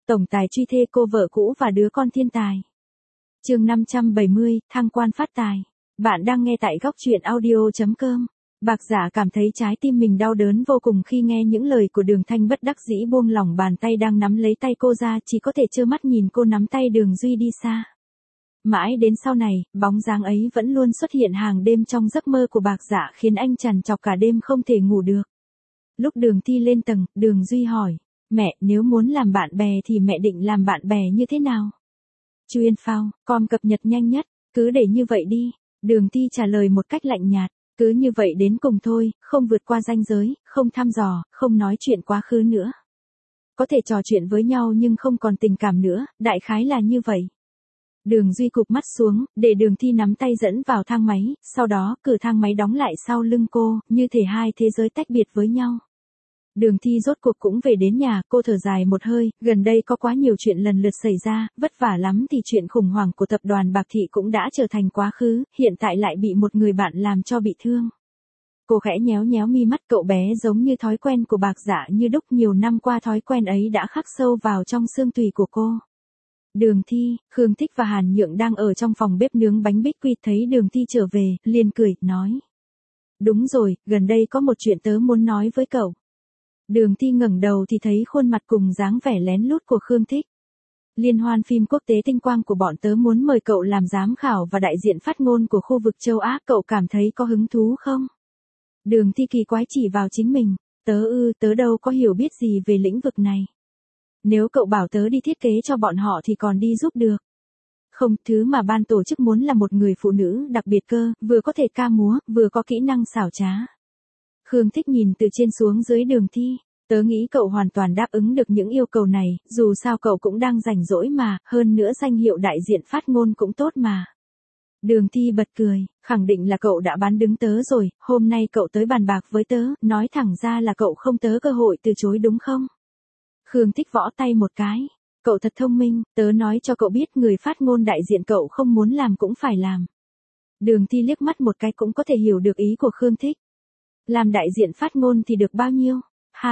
tổng tài truy thê cô vợ cũ và đứa con thiên tài. Chương 570, thăng quan phát tài. Bạn đang nghe tại góc truyện audio.com. Bạc Dạ cảm thấy trái tim mình đau đớn vô cùng khi nghe những lời của Đường Thanh, bất đắc dĩ buông lỏng bàn tay đang nắm lấy tay cô ra, chỉ có thể trơ mắt nhìn cô nắm tay Đường Duy đi xa. Mãi đến sau này, bóng dáng ấy vẫn luôn xuất hiện hàng đêm trong giấc mơ của Bạc Dạ, khiến anh trằn trọc cả đêm không thể ngủ được. Lúc Đường Thi lên tầng, Đường Duy hỏi, mẹ, nếu muốn làm bạn bè thì mẹ định làm bạn bè như thế nào? Chuyên phao, com cập nhật nhanh nhất, cứ để như vậy đi. Đường Thi trả lời một cách lạnh nhạt, cứ như vậy đến cùng thôi, không vượt qua ranh giới, không thăm dò, không nói chuyện quá khứ nữa. Có thể trò chuyện với nhau nhưng không còn tình cảm nữa, đại khái là như vậy. Đường Duy cụp mắt xuống, để Đường Thi nắm tay dẫn vào thang máy, sau đó cửa thang máy đóng lại sau lưng cô, như thể hai thế giới tách biệt với nhau. Đường Thi rốt cuộc cũng về đến nhà, cô thở dài một hơi, gần đây có quá nhiều chuyện lần lượt xảy ra, vất vả lắm thì chuyện khủng hoảng của tập đoàn Bạc Thị cũng đã trở thành quá khứ, hiện tại lại bị một người bạn làm cho bị thương. Cô khẽ nhéo nhéo mi mắt, cậu bé giống như thói quen của Bạc Dạ như đúc, nhiều năm qua thói quen ấy đã khắc sâu vào trong xương tủy của cô. Đường Thi, Khương Thích và Hàn Nhượng đang ở trong phòng bếp nướng bánh bích quy, thấy Đường Thi trở về, liền cười, nói. Đúng rồi, gần đây có một chuyện tớ muốn nói với cậu. Đường Thi ngẩng đầu thì thấy khuôn mặt cùng dáng vẻ lén lút của Khương Thích. Liên hoan phim quốc tế Tinh Quang của bọn tớ muốn mời cậu làm giám khảo và đại diện phát ngôn của khu vực châu Á, cậu cảm thấy có hứng thú không? Đường Thi kỳ quái chỉ vào chính mình, tớ đâu có hiểu biết gì về lĩnh vực này. Nếu cậu bảo tớ đi thiết kế cho bọn họ thì còn đi giúp được. Không, thứ mà ban tổ chức muốn là một người phụ nữ đặc biệt cơ, vừa có thể ca múa, vừa có kỹ năng xảo trá. Khương Thích nhìn từ trên xuống dưới Đường Thi, tớ nghĩ cậu hoàn toàn đáp ứng được những yêu cầu này, dù sao cậu cũng đang rảnh rỗi mà, hơn nữa danh hiệu đại diện phát ngôn cũng tốt mà. Đường Thi bật cười, khẳng định là cậu đã bán đứng tớ rồi, hôm nay cậu tới bàn bạc với tớ, nói thẳng ra là cậu không tớ cơ hội từ chối đúng không? Khương Thích võ tay một cái, cậu thật thông minh, tớ nói cho cậu biết người phát ngôn đại diện cậu không muốn làm cũng phải làm. Đường Thi liếc mắt một cái cũng có thể hiểu được ý của Khương Thích. Làm đại diện phát ngôn thì được bao nhiêu?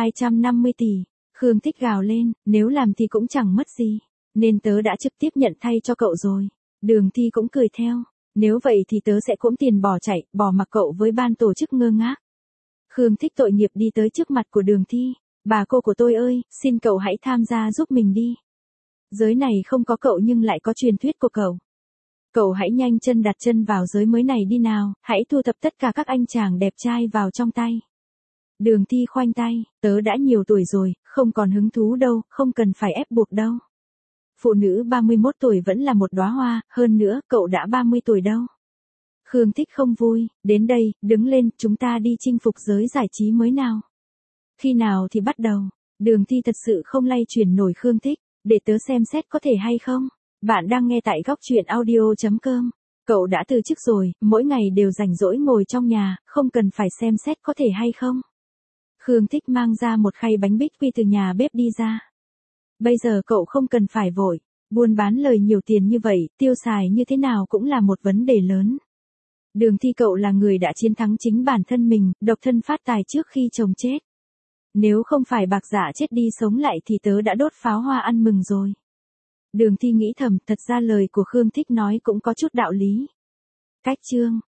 250 tỷ. Khương Thích gào lên, nếu làm thì cũng chẳng mất gì. Nên tớ đã trực tiếp nhận thay cho cậu rồi. Đường Thi cũng cười theo. Nếu vậy thì tớ sẽ cũng tiền bỏ chạy, bỏ mặc cậu với ban tổ chức ngơ ngác. Khương Thích tội nghiệp đi tới trước mặt của Đường Thi. Bà cô của tôi ơi, xin cậu hãy tham gia giúp mình đi. Giới này không có cậu nhưng lại có truyền thuyết của cậu. Cậu hãy nhanh chân đặt chân vào giới mới này đi nào, hãy thu thập tất cả các anh chàng đẹp trai vào trong tay. Đường Thi khoanh tay, tớ đã nhiều tuổi rồi, không còn hứng thú đâu, không cần phải ép buộc đâu. Phụ nữ 31 tuổi vẫn là một đóa hoa, hơn nữa, cậu đã 30 tuổi đâu. Khương Thích không vui, đến đây, đứng lên, chúng ta đi chinh phục giới giải trí mới nào. Khi nào thì bắt đầu? Đường Thi thật sự không lay chuyển nổi Khương Thích, để tớ xem xét có thể hay không. Bạn đang nghe tại góc truyện audio.com. Cậu đã từ chức rồi, mỗi ngày đều rảnh rỗi ngồi trong nhà, không cần phải xem xét có thể hay không. Khương Thích mang ra một khay bánh bích quy từ nhà bếp đi ra. Bây giờ cậu không cần phải vội, buôn bán lời nhiều tiền như vậy, tiêu xài như thế nào cũng là một vấn đề lớn. Đường Thi, cậu là người đã chiến thắng chính bản thân mình, độc thân phát tài trước khi chồng chết. Nếu không phải Bạc Dạ chết đi sống lại thì tớ đã đốt pháo hoa ăn mừng rồi. Đường Thi nghĩ thầm, thật ra lời của Khương Thích nói cũng có chút đạo lý. Cách chương,